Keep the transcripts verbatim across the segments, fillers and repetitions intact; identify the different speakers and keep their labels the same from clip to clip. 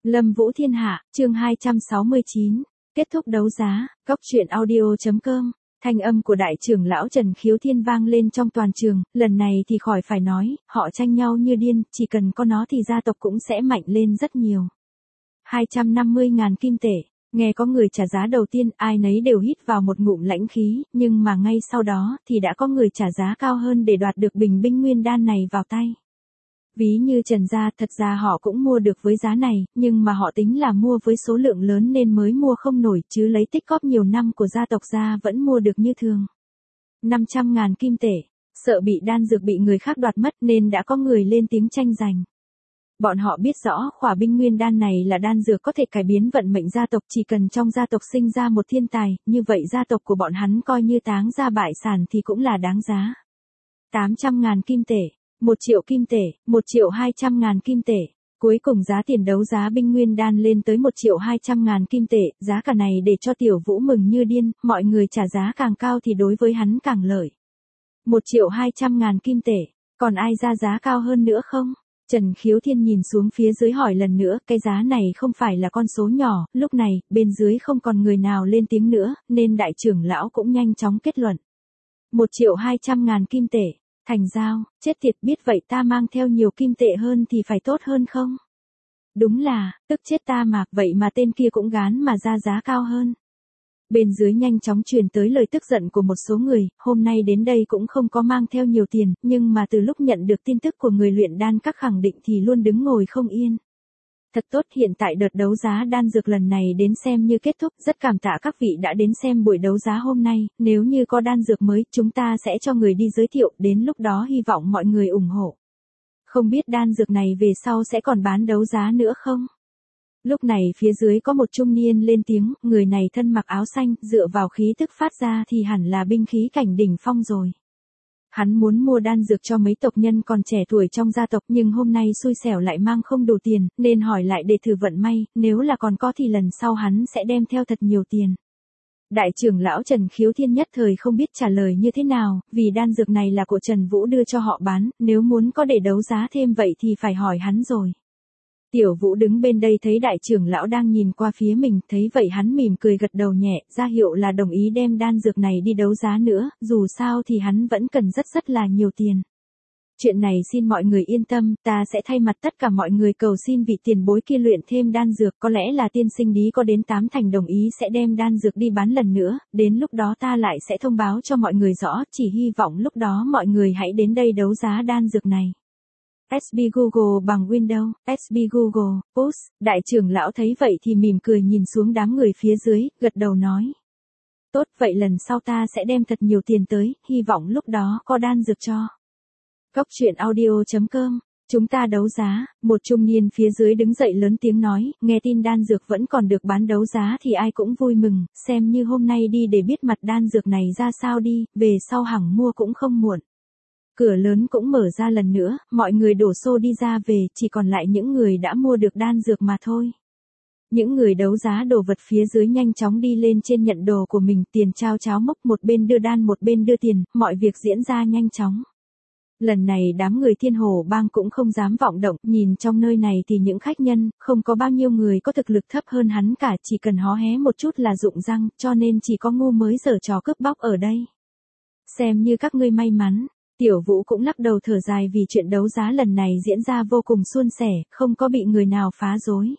Speaker 1: Lâm Vũ Thiên Hạ, chương hai trăm sáu mươi chín, kết thúc đấu giá, góc truyện audio chấm com, thanh âm của đại trưởng lão Trần Khiếu Thiên vang lên trong toàn trường, lần này thì khỏi phải nói, họ tranh nhau như điên, chỉ cần có nó thì gia tộc cũng sẽ mạnh lên rất nhiều. hai trăm năm mươi ngàn kim tệ, nghe có người trả giá đầu tiên, ai nấy đều hít vào một ngụm lãnh khí, nhưng mà ngay sau đó thì đã có người trả giá cao hơn để đoạt được bình binh nguyên đan này vào tay. Ví như Trần gia, thật ra họ cũng mua được với giá này, nhưng mà họ tính là mua với số lượng lớn nên mới mua không nổi, chứ lấy tích góp nhiều năm của gia tộc ra vẫn mua được như thường. năm trăm ngàn kim tệ, sợ bị đan dược bị người khác đoạt mất nên đã có người lên tiếng tranh giành. Bọn họ biết rõ khỏa binh nguyên đan này là đan dược có thể cải biến vận mệnh gia tộc, chỉ cần trong gia tộc sinh ra một thiên tài, như vậy gia tộc của bọn hắn coi như táng ra bại sản thì cũng là đáng giá. tám trăm ngàn kim tệ. một triệu kim tệ, một triệu hai trăm ngàn kim tệ. Cuối cùng giá tiền đấu giá binh nguyên đan lên tới một triệu hai trăm ngàn kim tệ, giá cả này để cho Tiểu Vũ mừng như điên, mọi người trả giá càng cao thì đối với hắn càng lợi. một triệu hai trăm ngàn kim tệ, còn ai ra giá cao hơn nữa không? Trần Khiếu Thiên nhìn xuống phía dưới hỏi lần nữa, cái giá này không phải là con số nhỏ, lúc này, bên dưới không còn người nào lên tiếng nữa, nên đại trưởng lão cũng nhanh chóng kết luận. một triệu hai trăm ngàn kim tệ. Thành giao, chết tiệt, biết vậy ta mang theo nhiều kim tệ hơn thì phải tốt hơn không? Đúng là, tức chết ta mà, vậy mà tên kia cũng gán mà ra giá cao hơn. Bên dưới nhanh chóng truyền tới lời tức giận của một số người, hôm nay đến đây cũng không có mang theo nhiều tiền, nhưng mà từ lúc nhận được tin tức của người luyện đan các khẳng định thì luôn đứng ngồi không yên. Thật tốt, hiện tại đợt đấu giá đan dược lần này đến xem như kết thúc, rất cảm tạ các vị đã đến xem buổi đấu giá hôm nay, nếu như có đan dược mới, chúng ta sẽ cho người đi giới thiệu, đến lúc đó hy vọng mọi người ủng hộ. Không biết đan dược này về sau sẽ còn bán đấu giá nữa không? Lúc này phía dưới có một trung niên lên tiếng, người này thân mặc áo xanh, dựa vào khí tức phát ra thì hẳn là binh khí cảnh đỉnh phong rồi. Hắn muốn mua đan dược cho mấy tộc nhân còn trẻ tuổi trong gia tộc, nhưng hôm nay xui xẻo lại mang không đủ tiền, nên hỏi lại để thử vận may, nếu là còn có thì lần sau hắn sẽ đem theo thật nhiều tiền. Đại trưởng lão Trần Khiếu Thiên nhất thời không biết trả lời như thế nào, vì đan dược này là của Trần Vũ đưa cho họ bán, nếu muốn có để đấu giá thêm vậy thì phải hỏi hắn rồi. Tiểu Vũ đứng bên đây thấy đại trưởng lão đang nhìn qua phía mình, thấy vậy hắn mỉm cười gật đầu nhẹ, ra hiệu là đồng ý đem đan dược này đi đấu giá nữa, dù sao thì hắn vẫn cần rất rất là nhiều tiền. Chuyện này xin mọi người yên tâm, ta sẽ thay mặt tất cả mọi người cầu xin vị tiền bối kia luyện thêm đan dược, có lẽ là tiên sinh Lý có đến tám thành đồng ý sẽ đem đan dược đi bán lần nữa, đến lúc đó ta lại sẽ thông báo cho mọi người rõ, chỉ hy vọng lúc đó mọi người hãy đến đây đấu giá đan dược này. ét bê Google bằng Windows, ét bê Google, Push, đại trưởng lão thấy vậy thì mỉm cười nhìn xuống đám người phía dưới, gật đầu nói. Tốt, vậy lần sau ta sẽ đem thật nhiều tiền tới, hy vọng lúc đó có đan dược cho. Góc truyện audio chấm com, chúng ta đấu giá, một trung niên phía dưới đứng dậy lớn tiếng nói, nghe tin đan dược vẫn còn được bán đấu giá thì ai cũng vui mừng, xem như hôm nay đi để biết mặt đan dược này ra sao đi, về sau hẳn mua cũng không muộn. Cửa lớn cũng mở ra lần nữa, mọi người đổ xô đi ra về, chỉ còn lại những người đã mua được đan dược mà thôi. Những người đấu giá đồ vật phía dưới nhanh chóng đi lên trên nhận đồ của mình, tiền trao cháo mốc, một bên đưa đan một bên đưa tiền, mọi việc diễn ra nhanh chóng. Lần này đám người Thiên Hồ Bang cũng không dám vọng động, nhìn trong nơi này thì những khách nhân, không có bao nhiêu người có thực lực thấp hơn hắn cả, chỉ cần hó hé một chút là rụng răng, cho nên chỉ có ngu mới giở trò cướp bóc ở đây. Xem như các ngươi may mắn. Tiểu Vũ cũng lắc đầu thở dài vì chuyện đấu giá lần này diễn ra vô cùng suôn sẻ, không có bị người nào phá rối.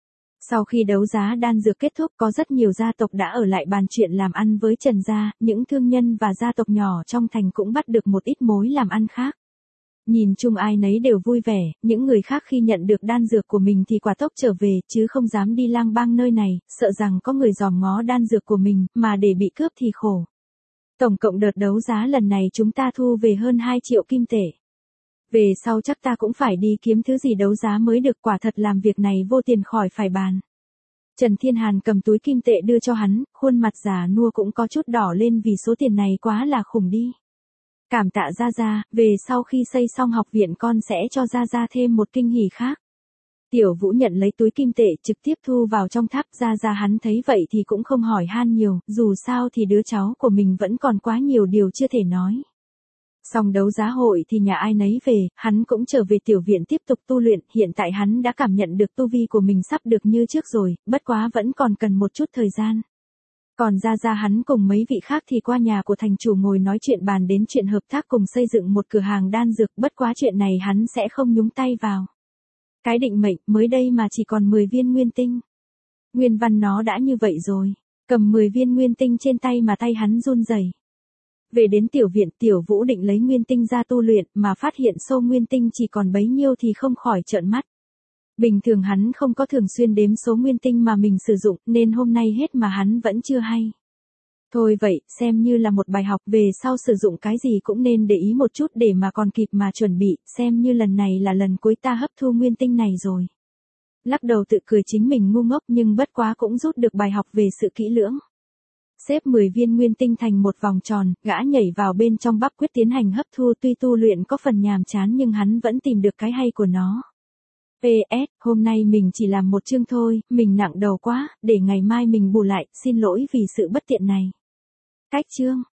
Speaker 1: Sau khi đấu giá đan dược kết thúc, có rất nhiều gia tộc đã ở lại bàn chuyện làm ăn với Trần gia, những thương nhân và gia tộc nhỏ trong thành cũng bắt được một ít mối làm ăn khác. Nhìn chung ai nấy đều vui vẻ, những người khác khi nhận được đan dược của mình thì quả tốc trở về, chứ không dám đi lang bang nơi này, sợ rằng có người dòm ngó đan dược của mình, mà để bị cướp thì khổ. Tổng cộng đợt đấu giá lần này chúng ta thu về hơn hai triệu kim tệ. Về sau chắc ta cũng phải đi kiếm thứ gì đấu giá mới được, quả thật làm việc này vô tiền khỏi phải bàn. Trần Thiên Hàn cầm túi kim tệ đưa cho hắn, khuôn mặt già nua cũng có chút đỏ lên vì số tiền này quá là khủng đi. Cảm tạ Gia Gia, về sau khi xây xong học viện con sẽ cho Gia Gia thêm một kinh hỉ khác. Tiểu Vũ nhận lấy túi kim tệ trực tiếp thu vào trong tháp. Gia Gia hắn thấy vậy thì cũng không hỏi han nhiều, dù sao thì đứa cháu của mình vẫn còn quá nhiều điều chưa thể nói. Xong đấu giá hội thì nhà ai nấy về, hắn cũng trở về tiểu viện tiếp tục tu luyện, hiện tại hắn đã cảm nhận được tu vi của mình sắp được như trước rồi, bất quá vẫn còn cần một chút thời gian. Còn ra ra hắn cùng mấy vị khác thì qua nhà của thành chủ ngồi nói chuyện bàn đến chuyện hợp tác cùng xây dựng một cửa hàng đan dược, bất quá chuyện này hắn sẽ không nhúng tay vào. Cái định mệnh mới đây mà chỉ còn mười viên nguyên tinh. Nguyên văn nó đã như vậy rồi, cầm mười viên nguyên tinh trên tay mà tay hắn run rẩy. Về đến tiểu viện, Tiểu Vũ định lấy nguyên tinh ra tu luyện mà phát hiện số nguyên tinh chỉ còn bấy nhiêu thì không khỏi trợn mắt. Bình thường hắn không có thường xuyên đếm số nguyên tinh mà mình sử dụng nên hôm nay hết mà hắn vẫn chưa hay. Thôi vậy, xem như là một bài học, về sau sử dụng cái gì cũng nên để ý một chút để mà còn kịp mà chuẩn bị, xem như lần này là lần cuối ta hấp thu nguyên tinh này rồi. Lắc đầu tự cười chính mình ngu ngốc nhưng bất quá cũng rút được bài học về sự kỹ lưỡng. Xếp mười viên nguyên tinh thành một vòng tròn, gã nhảy vào bên trong bắp quyết tiến hành hấp thu, tuy tu luyện có phần nhàm chán nhưng hắn vẫn tìm được cái hay của nó. pê ét, hôm nay mình chỉ làm một chương thôi, mình nặng đầu quá, để ngày mai mình bù lại, xin lỗi vì sự bất tiện này. Cách chương